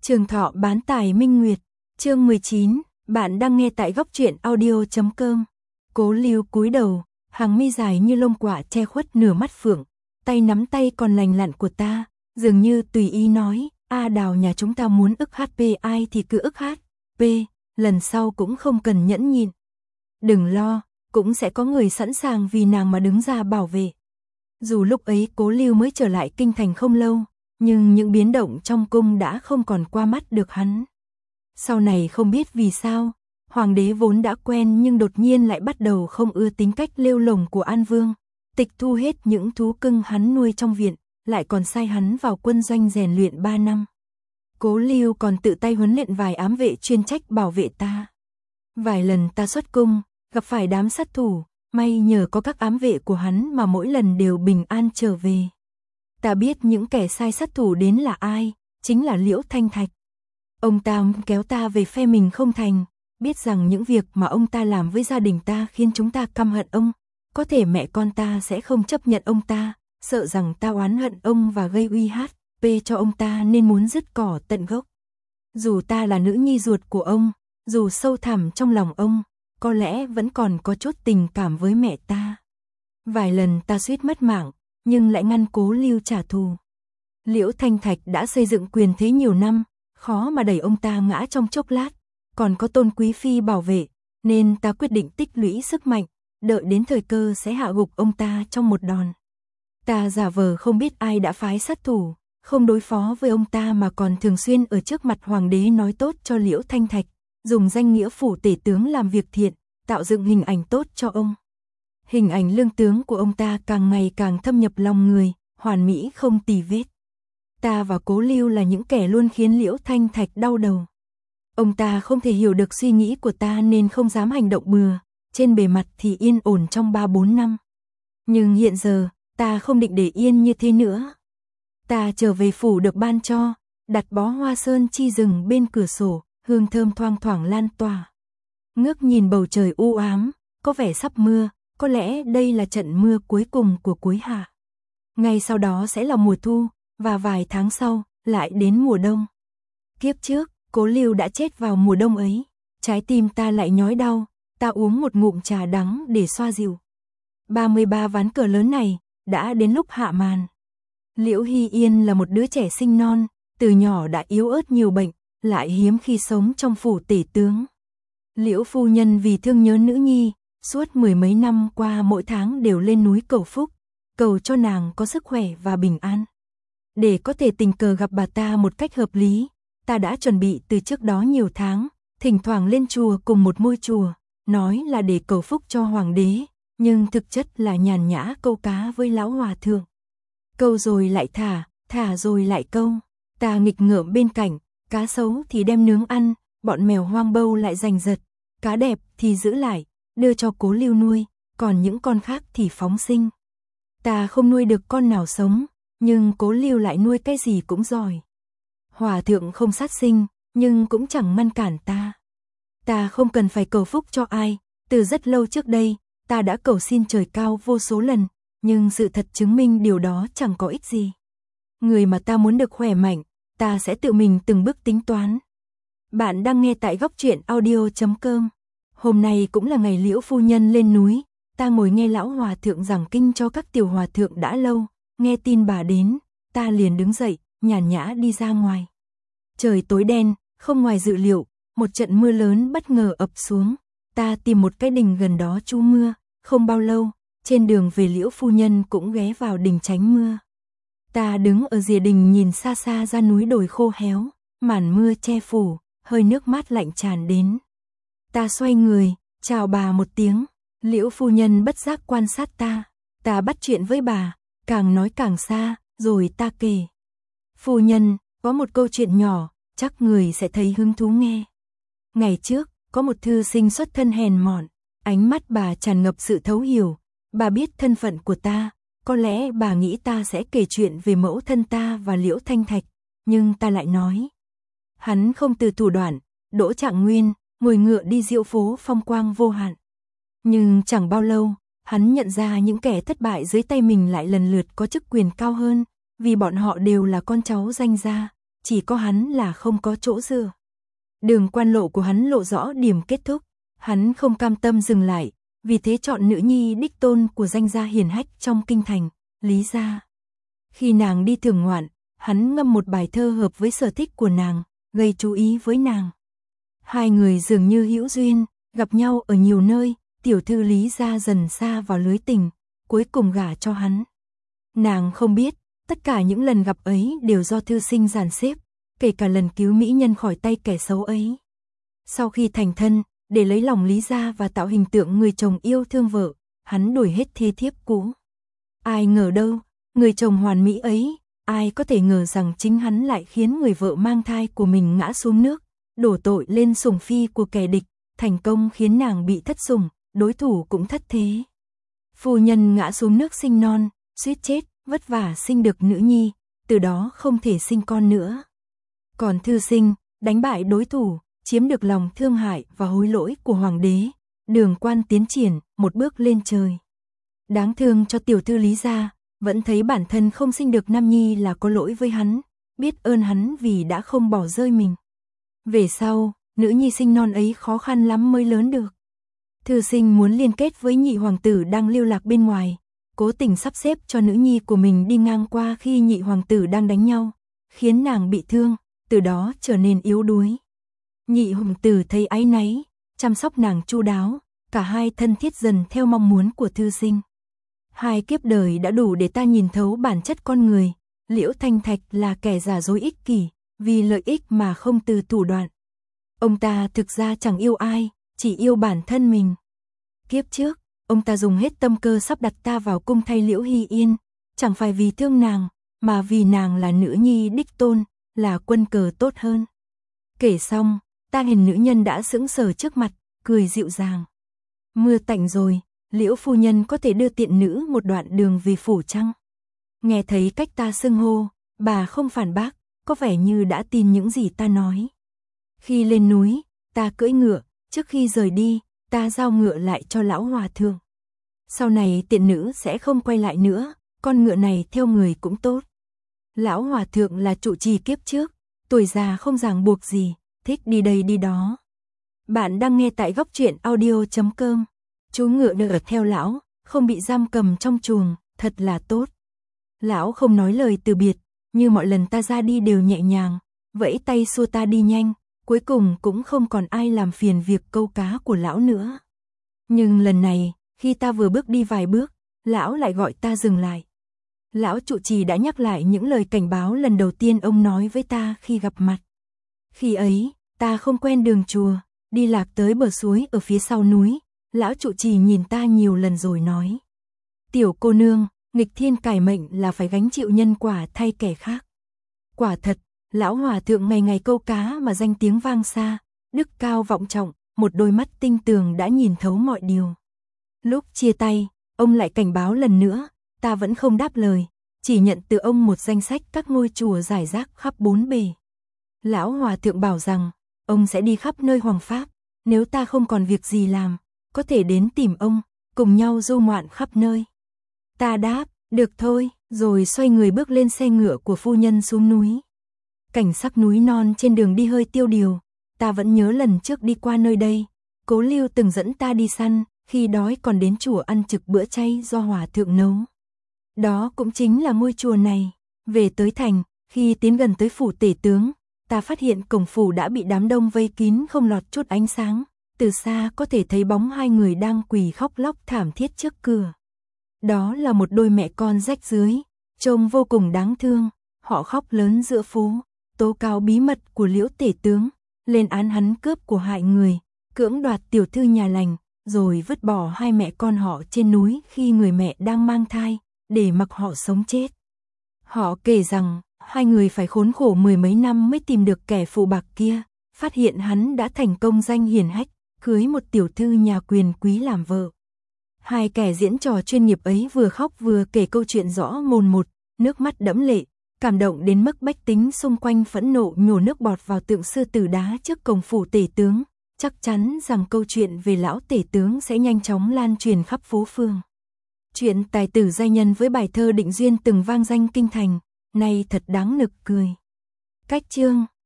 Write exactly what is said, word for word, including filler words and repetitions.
Trường Thọ bán tài Minh Nguyệt, chương mười chín, bạn đang nghe tại góc truyện audio chấm com. Cố Lưu cúi đầu, hàng mi dài như lông quạ che khuất nửa mắt phượng, tay nắm tay còn lành lặn của ta, dường như tùy ý nói, A Đào nhà chúng ta muốn ức hát pê ai thì cứ ức hát pê, lần sau cũng không cần nhẫn nhịn. Đừng lo, cũng sẽ có người sẵn sàng vì nàng mà đứng ra bảo vệ. Dù lúc ấy Cố Lưu mới trở lại kinh thành không lâu, nhưng những biến động trong cung đã không còn qua mắt được hắn. Sau này không biết vì sao, hoàng đế vốn đã quen nhưng đột nhiên lại bắt đầu không ưa tính cách lêu lổng của An Vương, tịch thu hết những thú cưng hắn nuôi trong viện, lại còn sai hắn vào quân doanh rèn luyện ba năm. Cố Lưu còn tự tay huấn luyện vài ám vệ chuyên trách bảo vệ ta. Vài lần ta xuất cung, gặp phải đám sát thủ, may nhờ có các ám vệ của hắn mà mỗi lần đều bình an trở về. Ta biết những kẻ sai sát thủ đến là ai, chính là Liễu Thanh Thạch. Ông ta kéo ta về phe mình không thành, biết rằng những việc mà ông ta làm với gia đình ta khiến chúng ta căm hận ông, có thể mẹ con ta sẽ không chấp nhận ông ta, sợ rằng ta oán hận ông và gây uy hát pê cho ông ta nên muốn dứt cỏ tận gốc. Dù ta là nữ nhi ruột của ông, dù sâu thẳm trong lòng ông, có lẽ vẫn còn có chút tình cảm với mẹ ta. Vài lần ta suýt mất mạng, nhưng lại ngăn Cố Lưu trả thù. Liễu Thanh Thạch đã xây dựng quyền thế nhiều năm, khó mà đẩy ông ta ngã trong chốc lát, còn có Tôn Quý Phi bảo vệ, nên ta quyết định tích lũy sức mạnh, đợi đến thời cơ sẽ hạ gục ông ta trong một đòn. Ta giả vờ không biết ai đã phái sát thủ, không đối phó với ông ta mà còn thường xuyên ở trước mặt hoàng đế nói tốt cho Liễu Thanh Thạch, dùng danh nghĩa phủ tể tướng làm việc thiện, tạo dựng hình ảnh tốt cho ông. Hình ảnh lương tướng của ông ta càng ngày càng thâm nhập lòng người, hoàn mỹ không tì vết. Ta và Cố Lưu là những kẻ luôn khiến Liễu Thanh Thạch đau đầu. Ông ta không thể hiểu được suy nghĩ của ta nên không dám hành động bừa, trên bề mặt thì yên ổn trong ba bốn năm. Nhưng hiện giờ, ta không định để yên như thế nữa. Ta trở về phủ được ban cho, đặt bó hoa sơn chi rừng bên cửa sổ, hương thơm thoang thoảng lan tỏa. Ngước nhìn bầu trời u ám, có vẻ sắp mưa, có lẽ đây là trận mưa cuối cùng của cuối hạ. Ngay sau đó sẽ là mùa thu, và vài tháng sau, lại đến mùa đông. Kiếp trước, Cố Lưu đã chết vào mùa đông ấy, trái tim ta lại nhói đau, ta uống một ngụm trà đắng để xoa dịu. ba mươi ba ván cờ lớn này, đã đến lúc hạ màn. Liễu Hy Yên là một đứa trẻ sinh non, từ nhỏ đã yếu ớt nhiều bệnh, lại hiếm khi sống trong phủ tể tướng. Liễu phu nhân vì thương nhớ nữ nhi, suốt mười mấy năm qua mỗi tháng đều lên núi cầu phúc, cầu cho nàng có sức khỏe và bình an. Để có thể tình cờ gặp bà ta một cách hợp lý, ta đã chuẩn bị từ trước đó nhiều tháng, thỉnh thoảng lên chùa cùng một ngôi chùa, nói là để cầu phúc cho hoàng đế, nhưng thực chất là nhàn nhã câu cá với lão hòa thượng. Câu rồi lại thả, thả rồi lại câu, ta nghịch ngợm bên cạnh, cá xấu thì đem nướng ăn, bọn mèo hoang bâu lại giành giật, cá đẹp thì giữ lại, đưa cho Cố Lưu nuôi, còn những con khác thì phóng sinh. Ta không nuôi được con nào sống, nhưng Cố Lưu lại nuôi cái gì cũng giỏi. Hòa thượng không sát sinh, nhưng cũng chẳng ngăn cản ta. Ta không cần phải cầu phúc cho ai, từ rất lâu trước đây, ta đã cầu xin trời cao vô số lần, nhưng sự thật chứng minh điều đó chẳng có ích gì. Người mà ta muốn được khỏe mạnh, ta sẽ tự mình từng bước tính toán. Bạn đang nghe tại góc truyện audio chấm com. Hôm nay cũng là ngày Liễu phu nhân lên núi, ta ngồi nghe lão hòa thượng giảng kinh cho các tiểu hòa thượng đã lâu, nghe tin bà đến, ta liền đứng dậy, nhàn nhã đi ra ngoài. Trời tối đen, không ngoài dự liệu, một trận mưa lớn bất ngờ ập xuống, ta tìm một cái đình gần đó trú mưa, không bao lâu, trên đường về Liễu phu nhân cũng ghé vào đình tránh mưa. Ta đứng ở rìa đình nhìn xa xa ra núi đồi khô héo, màn mưa che phủ, hơi nước mát lạnh tràn đến. Ta xoay người, chào bà một tiếng, Liễu phu nhân bất giác quan sát ta, ta bắt chuyện với bà, càng nói càng xa, rồi ta kể. Phu nhân, có một câu chuyện nhỏ, chắc người sẽ thấy hứng thú nghe. Ngày trước, có một thư sinh xuất thân hèn mọn, ánh mắt bà tràn ngập sự thấu hiểu, bà biết thân phận của ta, có lẽ bà nghĩ ta sẽ kể chuyện về mẫu thân ta và Liễu Thanh Thạch, nhưng ta lại nói. Hắn không từ thủ đoạn, Đỗ Trạng Nguyên, ngồi ngựa đi diễu phố phong quang vô hạn. Nhưng chẳng bao lâu, hắn nhận ra những kẻ thất bại dưới tay mình lại lần lượt có chức quyền cao hơn, vì bọn họ đều là con cháu danh gia, chỉ có hắn là không có chỗ dựa. Đường quan lộ của hắn lộ rõ điểm kết thúc, hắn không cam tâm dừng lại, vì thế chọn nữ nhi đích tôn của danh gia hiển hách trong kinh thành, Lý gia. Khi nàng đi thưởng ngoạn, hắn ngâm một bài thơ hợp với sở thích của nàng, gây chú ý với nàng. Hai người dường như hữu duyên, gặp nhau ở nhiều nơi, tiểu thư Lý gia dần xa vào lưới tình, cuối cùng gả cho hắn. Nàng không biết, tất cả những lần gặp ấy đều do thư sinh dàn xếp, kể cả lần cứu mỹ nhân khỏi tay kẻ xấu ấy. Sau khi thành thân, để lấy lòng Lý gia và tạo hình tượng người chồng yêu thương vợ, hắn đuổi hết thê thiếp cũ. Ai ngờ đâu, người chồng hoàn mỹ ấy, ai có thể ngờ rằng chính hắn lại khiến người vợ mang thai của mình ngã xuống nước, đổ tội lên sủng phi của kẻ địch, thành công khiến nàng bị thất sủng, đối thủ cũng thất thế. Phu nhân ngã xuống nước sinh non, suýt chết, vất vả sinh được nữ nhi, từ đó không thể sinh con nữa. Còn thư sinh, đánh bại đối thủ, chiếm được lòng thương hại và hối lỗi của hoàng đế, đường quan tiến triển, một bước lên trời. Đáng thương cho tiểu thư Lý gia, vẫn thấy bản thân không sinh được nam nhi là có lỗi với hắn, biết ơn hắn vì đã không bỏ rơi mình. Về sau, nữ nhi sinh non ấy khó khăn lắm mới lớn được. Thư sinh muốn liên kết với nhị hoàng tử đang lưu lạc bên ngoài, cố tình sắp xếp cho nữ nhi của mình đi ngang qua khi nhị hoàng tử đang đánh nhau, khiến nàng bị thương, từ đó trở nên yếu đuối. Nhị hoàng tử thấy áy náy, chăm sóc nàng chu đáo, cả hai thân thiết dần theo mong muốn của thư sinh. Hai kiếp đời đã đủ để ta nhìn thấu bản chất con người, Liễu Thanh Thạch là kẻ giả dối ích kỷ, vì lợi ích mà không từ thủ đoạn. Ông ta thực ra chẳng yêu ai, chỉ yêu bản thân mình. Kiếp trước, ông ta dùng hết tâm cơ sắp đặt ta vào cung thay Liễu Hy Yên, chẳng phải vì thương nàng, mà vì nàng là nữ nhi đích tôn, là quân cờ tốt hơn. Kể xong, ta hình nữ nhân đã sững sờ trước mặt, cười dịu dàng. Mưa tạnh rồi, Liễu phu nhân có thể đưa tiện nữ một đoạn đường về phủ chăng? Nghe thấy cách ta xưng hô, bà không phản bác, có vẻ như đã tin những gì ta nói. Khi lên núi, ta cưỡi ngựa, trước khi rời đi, ta giao ngựa lại cho lão hòa thượng. Sau này tiện nữ sẽ không quay lại nữa, con ngựa này theo người cũng tốt. Lão hòa thượng là trụ trì kiếp trước, tuổi già không ràng buộc gì, thích đi đây đi đó. Bạn đang nghe tại góc truyện audio chấm com. Chú ngựa được ở theo lão, không bị giam cầm trong chuồng, thật là tốt. Lão không nói lời từ biệt, như mọi lần ta ra đi đều nhẹ nhàng, vẫy tay xua ta đi nhanh, cuối cùng cũng không còn ai làm phiền việc câu cá của lão nữa. Nhưng lần này, khi ta vừa bước đi vài bước, lão lại gọi ta dừng lại. Lão trụ trì đã nhắc lại những lời cảnh báo lần đầu tiên ông nói với ta khi gặp mặt. Khi ấy, ta không quen đường chùa, đi lạc tới bờ suối ở phía sau núi, lão trụ trì nhìn ta nhiều lần rồi nói: "Tiểu cô nương, nghịch thiên cải mệnh là phải gánh chịu nhân quả thay kẻ khác." Quả thật, lão hòa thượng ngày ngày câu cá mà danh tiếng vang xa, đức cao vọng trọng, một đôi mắt tinh tường đã nhìn thấu mọi điều. Lúc chia tay, ông lại cảnh báo lần nữa, ta vẫn không đáp lời, chỉ nhận từ ông một danh sách các ngôi chùa rải rác khắp bốn bề. Lão hòa thượng bảo rằng, ông sẽ đi khắp nơi hoàng pháp, nếu ta không còn việc gì làm, có thể đến tìm ông, cùng nhau du ngoạn khắp nơi. Ta đáp, được thôi, rồi xoay người bước lên xe ngựa của phu nhân xuống núi. Cảnh sắc núi non trên đường đi hơi tiêu điều, ta vẫn nhớ lần trước đi qua nơi đây, Cố Lưu từng dẫn ta đi săn, khi đói còn đến chùa ăn trực bữa chay do hòa thượng nấu. Đó cũng chính là ngôi chùa này. Về tới thành, khi tiến gần tới phủ tể tướng, ta phát hiện cổng phủ đã bị đám đông vây kín không lọt chút ánh sáng, từ xa có thể thấy bóng hai người đang quỳ khóc lóc thảm thiết trước cửa. Đó là một đôi mẹ con rách rưới, trông vô cùng đáng thương, họ khóc lớn giữa phố, tố cáo bí mật của Liễu tể tướng, lên án hắn cướp của hại người, cưỡng đoạt tiểu thư nhà lành, rồi vứt bỏ hai mẹ con họ trên núi khi người mẹ đang mang thai, để mặc họ sống chết. Họ kể rằng, hai người phải khốn khổ mười mấy năm mới tìm được kẻ phụ bạc kia, phát hiện hắn đã thành công danh hiển hách, cưới một tiểu thư nhà quyền quý làm vợ. Hai kẻ diễn trò chuyên nghiệp ấy vừa khóc vừa kể câu chuyện rõ mồn một, nước mắt đẫm lệ, cảm động đến mức bách tính xung quanh phẫn nộ nhổ nước bọt vào tượng sư tử đá trước cổng phủ tể tướng, chắc chắn rằng câu chuyện về lão tể tướng sẽ nhanh chóng lan truyền khắp phố phường. Chuyện tài tử giai nhân với bài thơ định duyên từng vang danh kinh thành, nay thật đáng nực cười. Cách chương